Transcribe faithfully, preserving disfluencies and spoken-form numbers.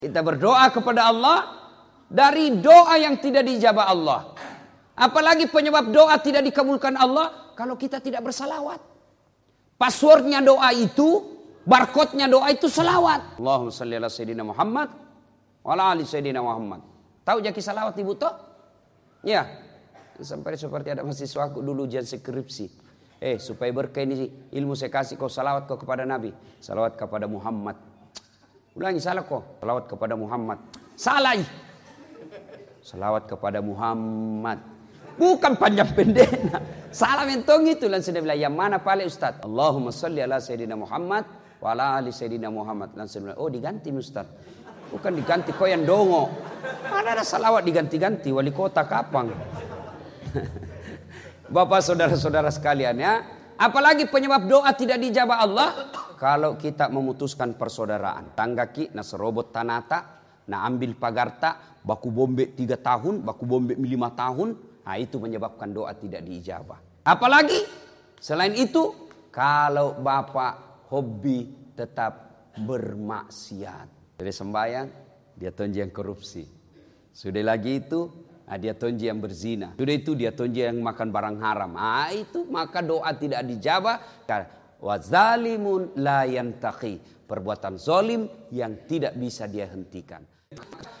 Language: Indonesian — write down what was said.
Kita berdoa kepada Allah dari doa yang tidak dijabah Allah. Apalagi penyebab doa tidak dikabulkan Allah kalau kita tidak bersalawat. Passwordnya doa itu, barcode-nya doa itu salawat. Allahumma salli ala sayyidina Muhammad wa ala ali sayyidina Muhammad. Tahu jaki salawat ibu toh? Ya. Sampai seperti ada mahasiswa aku dulu ujian skripsi. Eh supaya berkah ini ilmu saya kasih kau salawat kau kepada Nabi. Salawat kepada Muhammad. Ulangi salah kok. Salawat kepada Muhammad. Salah. Salawat kepada Muhammad. Bukan panjang pendek. Salah mentong itu. Langsung dia bilang, yang mana paling Ustaz? Allahumma salli ala Sayyidina Muhammad wa ala ali Sayyidina Muhammad. Langsung dia bilang, oh diganti Ustaz. Bukan diganti kau yang dongo. Mana ada salawat diganti-ganti. Wali kota kapan? Bapak saudara-saudara sekalian ya. Apalagi penyebab doa tidak dijabah Allah. Kalau kita memutuskan persaudaraan. Tangga ki na serobot tanata. Na ambil pagarta. Baku bombe tiga tahun. Baku bombe lima tahun. Nah itu menyebabkan doa tidak diijabah. Apalagi selain itu. Kalau bapak hobi tetap bermaksiat. Jadi sembahyang. Dia tonji yang korupsi. Sudah lagi itu. Nah, dia tonji yang berzina. Sudah itu dia tonji yang makan barang haram. Ah itu maka doa tidak dijabah. Wa zalimun la yantaqi. Perbuatan zalim yang tidak bisa dia hentikan.